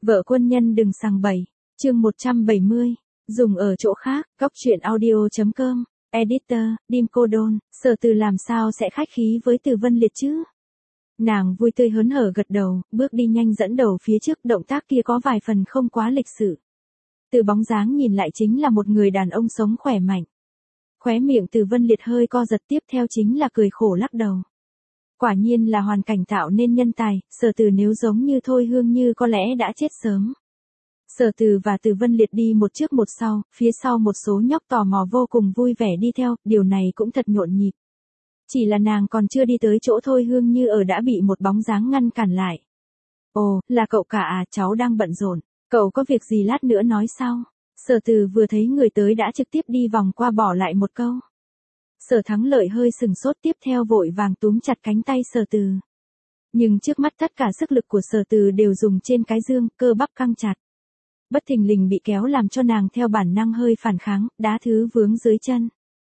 Vợ quân nhân đừng sằng bậy. Chương 170. Dùng ở chỗ khác. Góc truyện audio.com. Editor, Dim Cô Đôn. Sở Từ làm sao sẽ khách khí với Từ Vân Liệt chứ? Nàng vui tươi hớn hở gật đầu, bước đi nhanh dẫn đầu phía trước, động tác kia có vài phần không quá lịch sự. Từ bóng dáng nhìn lại chính là một người đàn ông sống khỏe mạnh. Khóe miệng Từ Vân Liệt hơi co giật, tiếp theo chính là cười khổ lắc đầu. Quả nhiên là hoàn cảnh tạo nên nhân tài, Sở Từ nếu giống như Thôi Hương Như có lẽ đã chết sớm. Sở Từ và Từ Vân Liệt đi một trước một sau, phía sau một số nhóc tò mò vô cùng vui vẻ đi theo, điều này cũng thật nhộn nhịp. Chỉ là nàng còn chưa đi tới chỗ Thôi Hương Như ở đã bị một bóng dáng ngăn cản lại. Ồ, là cậu cả à, cháu đang bận rộn, cậu có việc gì lát nữa nói sau. Sở Từ vừa thấy người tới đã trực tiếp đi vòng qua bỏ lại một câu. Sở Thắng Lợi hơi sừng sốt, tiếp theo vội vàng túm chặt cánh tay Sở Từ. Nhưng trước mắt tất cả sức lực của Sở Từ đều dùng trên cái dương, cơ bắp căng chặt. Bất thình lình bị kéo làm cho nàng theo bản năng hơi phản kháng, đá thứ vướng dưới chân.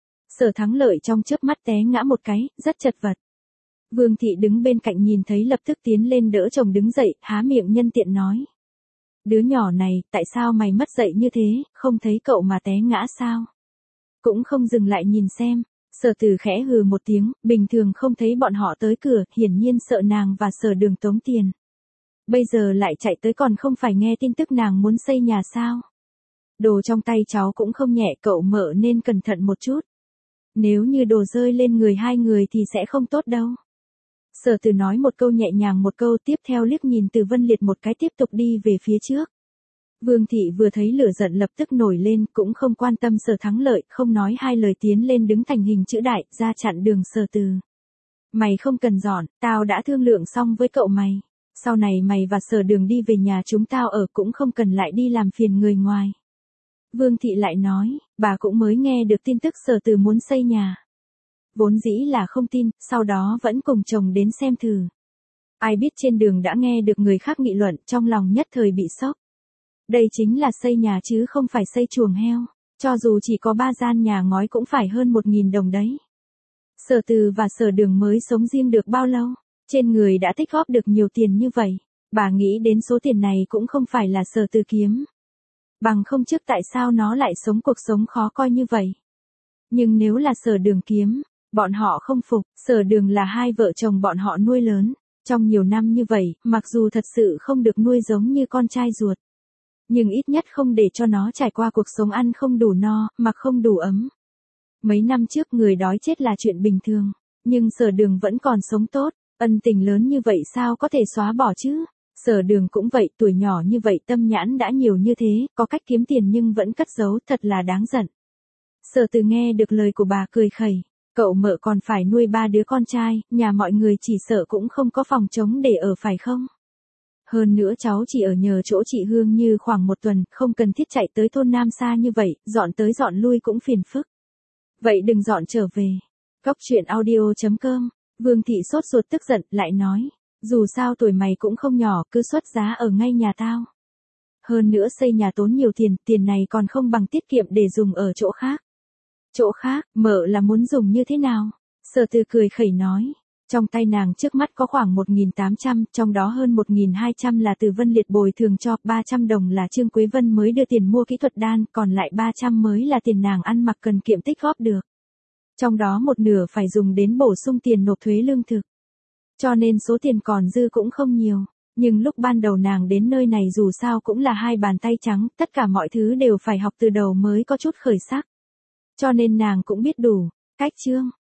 Sở Thắng Lợi trong chớp mắt té ngã một cái, rất chật vật. Vương Thị đứng bên cạnh nhìn thấy lập tức tiến lên đỡ chồng đứng dậy, há miệng nhân tiện nói. Đứa nhỏ này, tại sao mày mất dậy như thế, không thấy cậu mà té ngã sao? Cũng không dừng lại nhìn xem. Sở Từ khẽ hừ một tiếng, bình thường không thấy bọn họ tới cửa, hiển nhiên sợ nàng và Sở Đường tống tiền. Bây giờ lại chạy tới còn không phải nghe tin tức nàng muốn xây nhà sao? Đồ trong tay cháu cũng không nhẹ, cậu mợ nên cẩn thận một chút. Nếu như đồ rơi lên người hai người thì sẽ không tốt đâu. Sở Từ nói một câu nhẹ nhàng một câu, tiếp theo liếc nhìn Từ Vân Liệt một cái, tiếp tục đi về phía trước. Vương Thị vừa thấy lửa giận lập tức nổi lên, cũng không quan tâm Sở Thắng Lợi, không nói hai lời tiến lên đứng thành hình chữ đại, ra chặn đường Sở Từ. Mày không cần dọn, tao đã thương lượng xong với cậu mày. Sau này mày và Sở Đường đi về nhà chúng tao ở, cũng không cần lại đi làm phiền người ngoài. Vương Thị lại nói, bà cũng mới nghe được tin tức Sở Từ muốn xây nhà. Vốn dĩ là không tin, sau đó vẫn cùng chồng đến xem thử. Ai biết trên đường đã nghe được người khác nghị luận, trong lòng nhất thời bị sốc. Đây chính là xây nhà chứ không phải xây chuồng heo. Cho dù chỉ có 3 gian nhà ngói cũng phải hơn 1.000 đồng đấy. Sở Từ và Sở Đường mới sống riêng được bao lâu? Trên người đã tích góp được nhiều tiền như vậy. Bà nghĩ đến số tiền này cũng không phải là Sở Từ kiếm. Bằng không trước tại sao nó lại sống cuộc sống khó coi như vậy. Nhưng nếu là Sở Đường kiếm, bọn họ không phục. Sở Đường là hai vợ chồng bọn họ nuôi lớn. Trong nhiều năm như vậy, mặc dù thật sự không được nuôi giống như con trai ruột. Nhưng ít nhất không để cho nó trải qua cuộc sống ăn không đủ no, mặc không đủ ấm. Mấy năm trước người đói chết là chuyện bình thường. Nhưng Sở Đường vẫn còn sống tốt. Ân tình lớn như vậy sao có thể xóa bỏ chứ? Sở Đường cũng vậy, tuổi nhỏ như vậy tâm nhãn đã nhiều như thế, có cách kiếm tiền nhưng vẫn cất giấu, thật là đáng giận. Sở Từ nghe được lời của bà cười khẩy. Cậu mợ còn phải nuôi 3 đứa con trai, nhà mọi người chỉ sợ cũng không có phòng trống để ở phải không? Hơn nữa cháu chỉ ở nhờ chỗ chị Hương Như khoảng 1 tuần, không cần thiết chạy tới thôn Nam xa như vậy, dọn tới dọn lui cũng phiền phức. Vậy đừng dọn trở về. Góc truyện audio.com. Vương Thị sốt ruột tức giận, lại nói. Dù sao tuổi mày cũng không nhỏ, cứ xuất giá ở ngay nhà tao. Hơn nữa xây nhà tốn nhiều tiền, tiền này còn không bằng tiết kiệm để dùng ở chỗ khác. Chỗ khác, mợ là muốn dùng như thế nào? Sở Từ cười khẩy nói. Trong tay nàng trước mắt có khoảng 1.800, trong đó hơn 1.200 là Từ Vân Liệt bồi thường cho, 300 đồng là Trương Quế Vân mới đưa tiền mua kỹ thuật đan, còn lại 300 mới là tiền nàng ăn mặc cần kiệm tích góp được. Trong đó một nửa phải dùng đến bổ sung tiền nộp thuế lương thực. Cho nên số tiền còn dư cũng không nhiều. Nhưng lúc ban đầu nàng đến nơi này dù sao cũng là hai bàn tay trắng, tất cả mọi thứ đều phải học từ đầu mới có chút khởi sắc. Cho nên nàng cũng biết đủ. Cách chương.